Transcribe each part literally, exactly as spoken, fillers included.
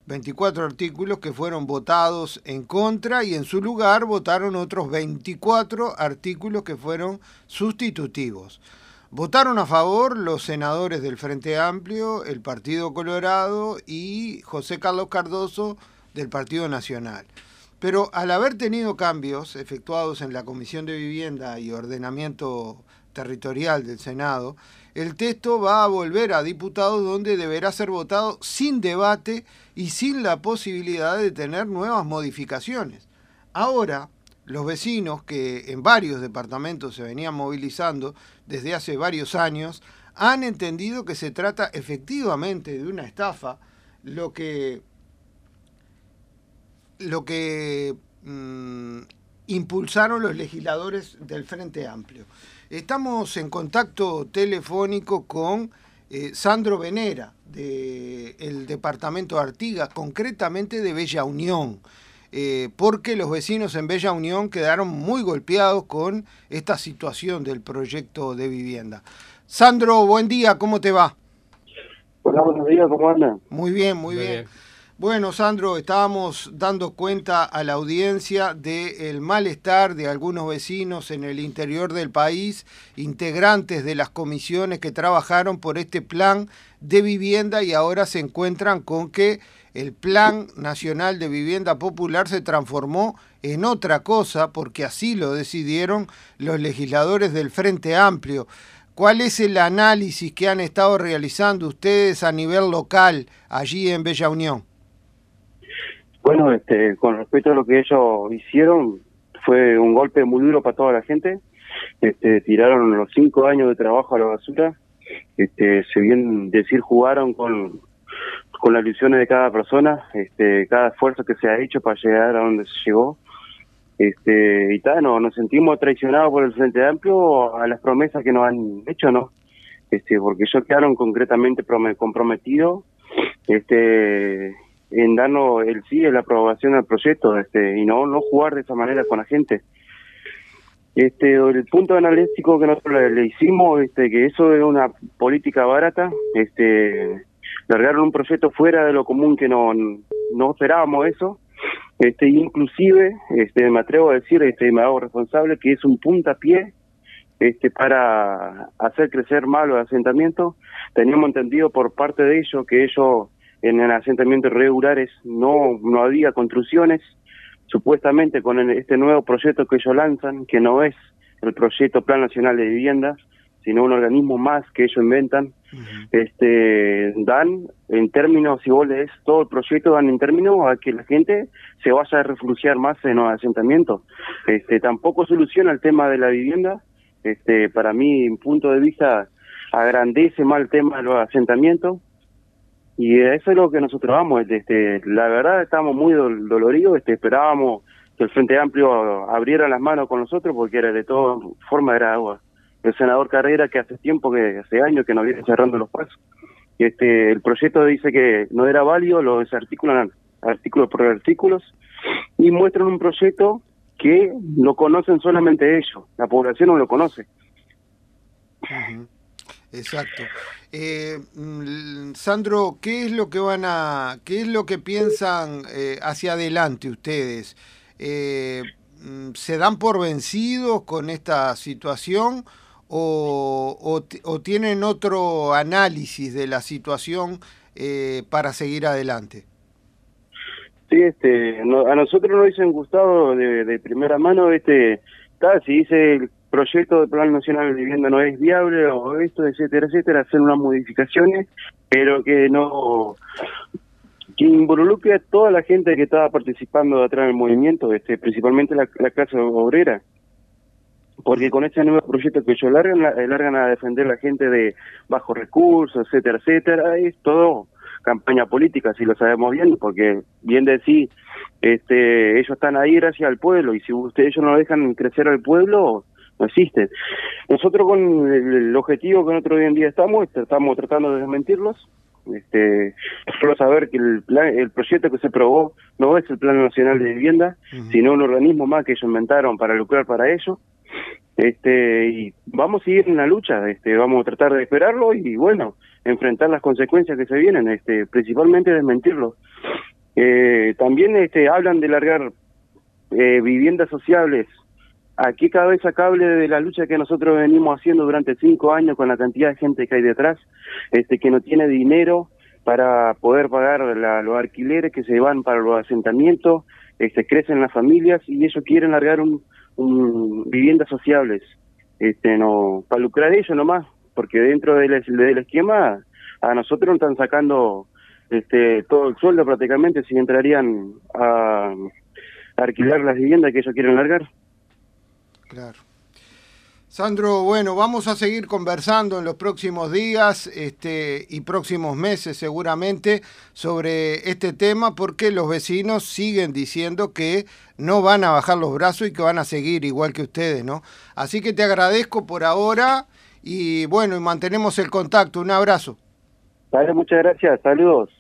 veinticuatro artículos que fueron votados en contra y en su lugar votaron otros veinticuatro artículos que fueron sustitutivos. Votaron a favor los senadores del Frente Amplio, el Partido Colorado y José Carlos Cardoso del Partido Nacional. Pero al haber tenido cambios efectuados en la Comisión de Vivienda y Ordenamiento Territorial del Senado, el texto va a volver a diputados, donde deberá ser votado sin debate y sin la posibilidad de tener nuevas modificaciones. Ahora, los vecinos, que en varios departamentos se venían movilizando desde hace varios años, han entendido que se trata efectivamente de una estafa, lo que, lo que mmm, impulsaron los legisladores del Frente Amplio. Estamos en contacto telefónico con eh, Sandro Venera, del departamento de Artigas, concretamente de Bella Unión, eh, porque los vecinos en Bella Unión quedaron muy golpeados con esta situación del proyecto de vivienda. Sandro, buen día, ¿cómo te va? Hola, buenos días, ¿cómo andan? Muy bien, muy, muy bien. bien. Bueno, Sandro, estábamos dando cuenta a la audiencia del malestar de algunos vecinos en el interior del país, integrantes de las comisiones que trabajaron por este plan de vivienda, y ahora se encuentran con que el Plan Nacional de Vivienda Popular se transformó en otra cosa, porque así lo decidieron los legisladores del Frente Amplio. ¿Cuál es el análisis que han estado realizando ustedes a nivel local allí en Bella Unión? Bueno, este, con respecto a lo que ellos hicieron, fue un golpe muy duro para toda la gente. Este, tiraron los cinco años de trabajo a la basura. Este, si bien decir jugaron con, con las ilusiones de cada persona, este, cada esfuerzo que se ha hecho para llegar a donde se llegó. Este, y tal, no, nos sentimos traicionados por el Frente Amplio a las promesas que nos han hecho, ¿no? Este, porque ellos quedaron concretamente comprometidos, este, en darnos el sí, la aprobación del proyecto, este, y no no jugar de esa manera con la gente. Este, el punto analítico que nosotros le, le hicimos, este, que eso es una política barata, este, largaron un proyecto fuera de lo común, que no no esperábamos eso, este, inclusive, este, me atrevo a decir, este, me hago responsable, que es un puntapié, este, para hacer crecer más los asentamientos. Teníamos entendido por parte de ellos que ellos en el asentamientos regulares no no había construcciones, supuestamente con el, este nuevo proyecto que ellos lanzan, que no es el proyecto Plan Nacional de Vivienda, sino un organismo más que ellos inventan. Uh-huh. este dan en términos, si vos lees todo el proyecto, dan en términos a que la gente se vaya a refugiar más en los asentamientos. Este, tampoco soluciona el tema de la vivienda. Este, para mí, mi punto de vista, agrandece más el tema de los asentamientos. Y eso es lo que nosotros vamos. Este, la verdad, estamos muy dol doloridos. Este, esperábamos que el Frente Amplio abriera las manos con nosotros, porque era de toda forma era agua. El senador Carrera, que hace tiempo, que hace años que nos viene cerrando los pasos. Este, el proyecto dice que no era válido, lo desarticulan artículos por artículos y muestran un proyecto que lo conocen solamente ellos. La población no lo conoce. Uh-huh. Exacto. Eh, Sandro, ¿qué es lo que van a, qué es lo que piensan eh, hacia adelante ustedes? Eh, ¿Se dan por vencidos con esta situación o, o, o tienen otro análisis de la situación eh, para seguir adelante? Sí, este, no, a nosotros nos dicen, Gustavo, de, de primera mano, este, tal, si dice el proyecto de Plan Nacional de Vivienda no es viable, o esto, etcétera, etcétera, hacer unas modificaciones, pero que no, que involucre a toda la gente que estaba participando atrás del movimiento, este, principalmente la, la clase obrera, porque con este nuevo proyecto que ellos largan, la, largan a defender a la gente de bajos recursos, etcétera, etcétera, es todo campaña política, si lo sabemos bien, porque bien decir, este, ellos están ahí gracias al pueblo, y si ustedes ellos no dejan crecer al pueblo, no existen. Nosotros con el, el objetivo que nosotros hoy en día estamos, estamos tratando de desmentirlos, este, solo saber que el plan, el proyecto que se aprobó no es el Plan Nacional de Vivienda, uh-huh. sino un organismo más que ellos inventaron para lucrar para ellos. Este, y vamos a seguir en la lucha, este, vamos a tratar de esperarlo y bueno, enfrentar las consecuencias que se vienen, este, principalmente desmentirlo. Eh, también este, hablan de largar eh, viviendas sociables. Aquí cabeza cable de la lucha que nosotros venimos haciendo durante cinco años con la cantidad de gente que hay detrás, este, que no tiene dinero para poder pagar la, los alquileres que se van para los asentamientos, este, crecen las familias y ellos quieren largar un, un viviendas sociables, este, no, para lucrar ellos nomás, porque dentro del, del esquema a nosotros nos están sacando este, todo el sueldo prácticamente si entrarían a, a alquilar las viviendas que ellos quieren largar. Claro. Sandro, bueno, vamos a seguir conversando en los próximos días este, y próximos meses seguramente sobre este tema porque los vecinos siguen diciendo que no van a bajar los brazos y que van a seguir igual que ustedes, ¿no? Así que te agradezco por ahora y bueno, y mantenemos el contacto. Un abrazo. Vale, muchas gracias. Saludos.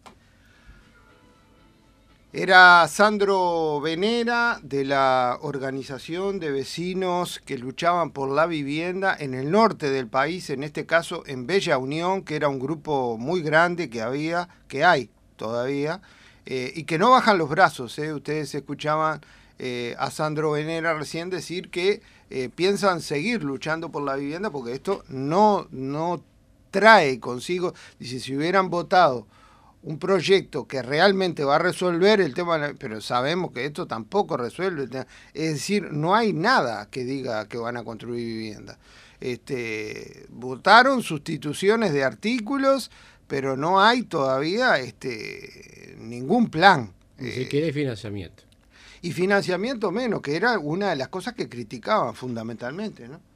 Era Sandro Venera de la organización de vecinos que luchaban por la vivienda en el norte del país, en este caso en Bella Unión, que era un grupo muy grande que había, que hay todavía, eh, y que no bajan los brazos. ¿eh? Ustedes escuchaban eh, a Sandro Venera recién decir que eh, piensan seguir luchando por la vivienda porque esto no, no trae consigo, dice, si hubieran votado un proyecto que realmente va a resolver el tema, pero sabemos que esto tampoco resuelve el tema. Es decir, no hay nada que diga que van a construir vivienda. Este, votaron sustituciones de artículos, pero no hay todavía este, ningún plan. Ni siquiera hay financiamiento. Y financiamiento menos, que era una de las cosas que criticaban fundamentalmente, ¿no?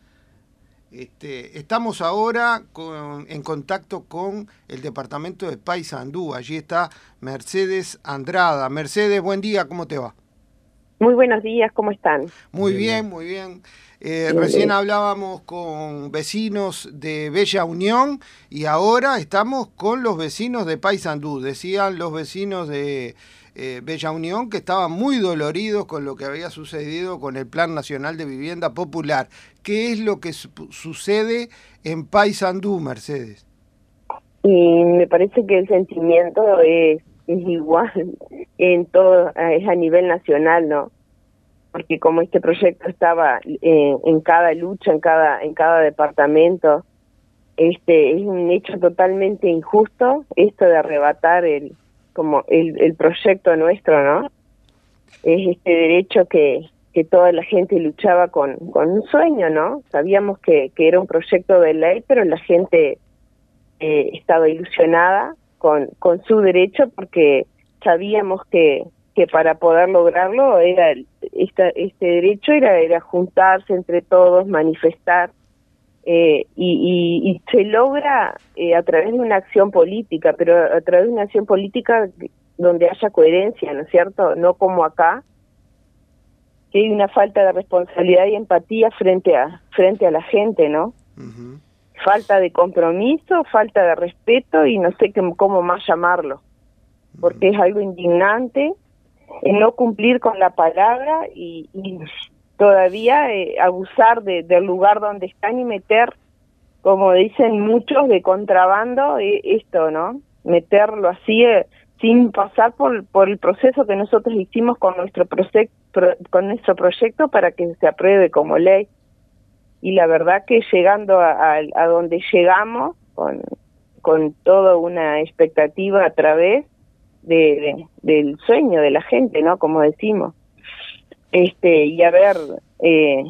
Este, estamos ahora con, en contacto con el departamento de Paysandú. Allí está Mercedes Andrada. Mercedes, buen día, ¿cómo te va? Muy buenos días, ¿cómo están? Muy bien, muy bien. Eh, recién hablábamos con vecinos de Bella Unión y ahora estamos con los vecinos de Paysandú. Decían los vecinos de eh, Bella Unión que estaban muy doloridos con lo que había sucedido con el Plan Nacional de Vivienda Popular. ¿Qué es lo que su sucede en Paysandú, Mercedes? Y me parece que el sentimiento es, es igual en todo, es a nivel nacional, ¿no? Porque como este proyecto estaba eh, en cada lucha, en cada en cada departamento, este es un hecho totalmente injusto esto de arrebatar el como el, el proyecto nuestro, ¿no? Es este derecho que que toda la gente luchaba con, con un sueño, ¿no? Sabíamos que, que era un proyecto de ley, pero la gente eh, estaba ilusionada con, con su derecho porque sabíamos que, que para poder lograrlo era esta, este derecho era, era juntarse entre todos, manifestar, eh, y, y, y se logra eh, a través de una acción política, pero a través de una acción política donde haya coherencia, ¿no es cierto? No como acá, que hay una falta de responsabilidad y empatía frente a frente a la gente, ¿no? Uh-huh. Falta de compromiso, falta de respeto y no sé qué, cómo más llamarlo, porque uh-huh. es algo indignante el no cumplir con la palabra y, y todavía eh, abusar de, del lugar donde están y meter, como dicen muchos, de contrabando eh, esto, ¿no? Meterlo así eh, sin pasar por, por el proceso que nosotros hicimos con nuestro proyecto Pro, con nuestro proyecto para que se apruebe como ley. Y la verdad que llegando a, a, a donde llegamos con, con toda una expectativa a través de, de, del sueño de la gente, ¿no? Como decimos, este y haber eh,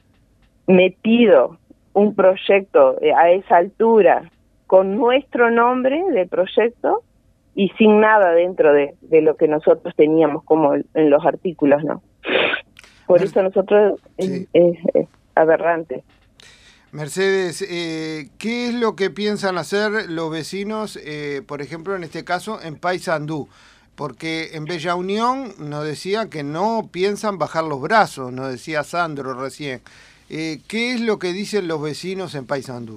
metido un proyecto a esa altura con nuestro nombre del proyecto y sin nada dentro de, de lo que nosotros teníamos como en los artículos, ¿no? Por Mer eso nosotros sí. es, es, es aberrante. Mercedes, eh, ¿qué es lo que piensan hacer los vecinos, eh, por ejemplo, en este caso, en Paysandú? Porque en Bella Unión nos decía que no piensan bajar los brazos, nos decía Sandro recién. Eh, ¿Qué es lo que dicen los vecinos en Paysandú?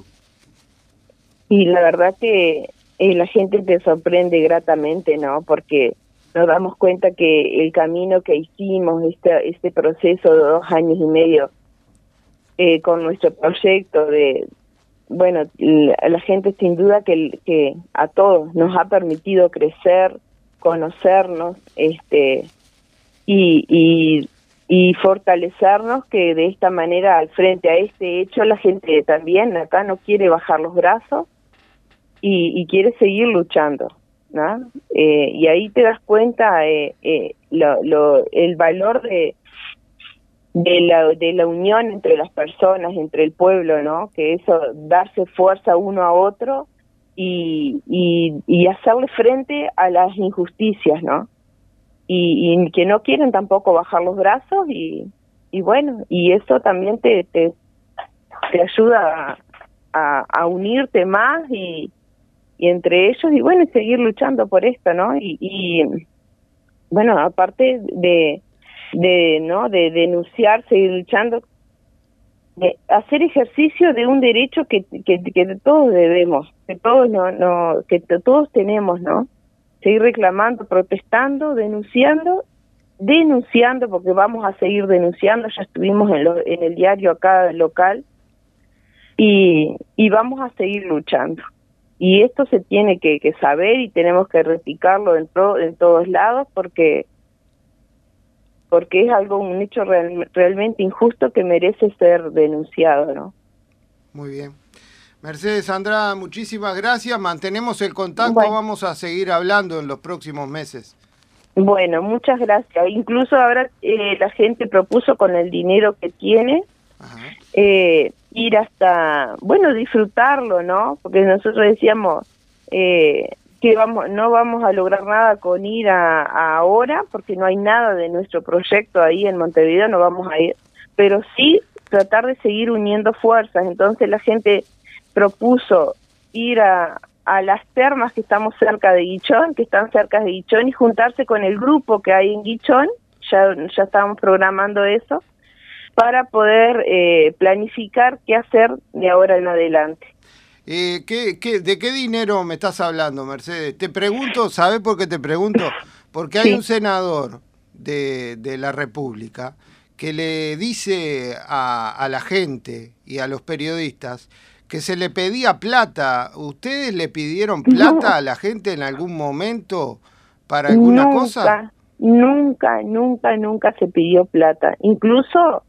Y la verdad que eh, la gente te sorprende gratamente, ¿no? Porque nos damos cuenta que el camino que hicimos, este, este proceso de dos años y medio eh, con nuestro proyecto de, bueno, la, la gente sin duda que, que a todos nos ha permitido crecer, conocernos, este, y, y, y fortalecernos, que de esta manera, al frente a este hecho, la gente también acá no quiere bajar los brazos y, y quiere seguir luchando, ¿no? Eh, y ahí te das cuenta eh, eh, lo, lo, el valor de de la de la unión entre las personas, entre el pueblo, ¿no? Que eso, darse fuerza uno a otro y, y, y hacerle frente a las injusticias, ¿no? Y, y que no quieren tampoco bajar los brazos y, y bueno, y eso también te te, te ayuda a, a, a unirte más y, y entre ellos, y bueno, seguir luchando por esto, ¿no? Y, y bueno, aparte de de no de denunciar, seguir luchando, de hacer ejercicio de un derecho que que, que todos debemos, que todos no no que todos tenemos, ¿no? Seguir reclamando, protestando, denunciando, denunciando, porque vamos a seguir denunciando. Ya estuvimos en, lo, en el diario acá local y y vamos a seguir luchando. Y esto se tiene que, que saber y tenemos que replicarlo en to, en todos lados, porque porque es algo, un hecho real, realmente injusto que merece ser denunciado, ¿no? Muy bien. Mercedes Andrada, muchísimas gracias. Mantenemos el contacto, bueno. Vamos a seguir hablando en los próximos meses. Bueno, muchas gracias. Incluso ahora eh, la gente propuso, con el dinero que tiene, eh, ir hasta, bueno, disfrutarlo, ¿no? Porque nosotros decíamos eh, que vamos no vamos a lograr nada con ir a, a ahora, porque no hay nada de nuestro proyecto ahí en Montevideo, no vamos a ir, pero sí tratar de seguir uniendo fuerzas. Entonces la gente propuso ir a, a las termas que estamos cerca de Guichón, que están cerca de Guichón, y juntarse con el grupo que hay en Guichón. Ya, ya estábamos programando eso, para poder eh, planificar qué hacer de ahora en adelante. Eh, ¿qué, qué, ¿De qué dinero me estás hablando, Mercedes? Te pregunto, ¿sabés por qué te pregunto? Porque hay sí. un senador de, de la República que le dice a, a la gente y a los periodistas que se le pedía plata. ¿Ustedes le pidieron plata no. a la gente en algún momento para alguna nunca, cosa? Nunca, nunca, nunca se pidió plata. Incluso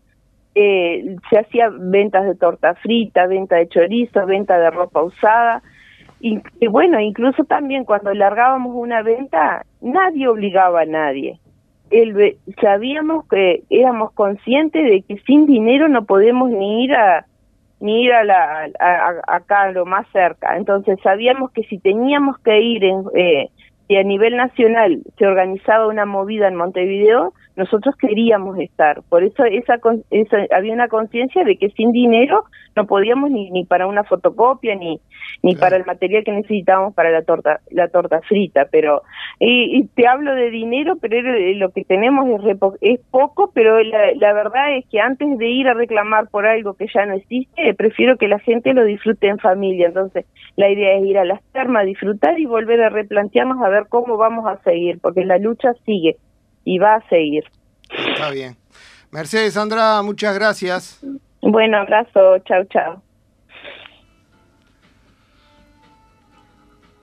Eh, se hacía ventas de torta frita, venta de chorizo, venta de ropa usada, y, y bueno, incluso también cuando largábamos una venta, nadie obligaba a nadie. El, sabíamos que éramos conscientes de que sin dinero no podemos ni ir a ni ir a la a, a, acá a lo más cerca. Entonces sabíamos que si teníamos que ir en, eh, si a nivel nacional se organizaba una movida en Montevideo, nosotros queríamos estar. Por eso esa, esa había una conciencia de que sin dinero no podíamos ni, ni para una fotocopia, ni ni claro. para el material que necesitábamos para la torta la torta frita. Pero y, y te hablo de dinero, pero lo que tenemos es, repo, es poco, pero la, la verdad es que antes de ir a reclamar por algo que ya no existe, prefiero que la gente lo disfrute en familia. Entonces la idea es ir a las termas, disfrutar y volver a replantearnos a ver cómo vamos a seguir, porque la lucha sigue y va a seguir. Está bien. Mercedes Andrada, muchas gracias. Bueno, abrazo, chau, chau.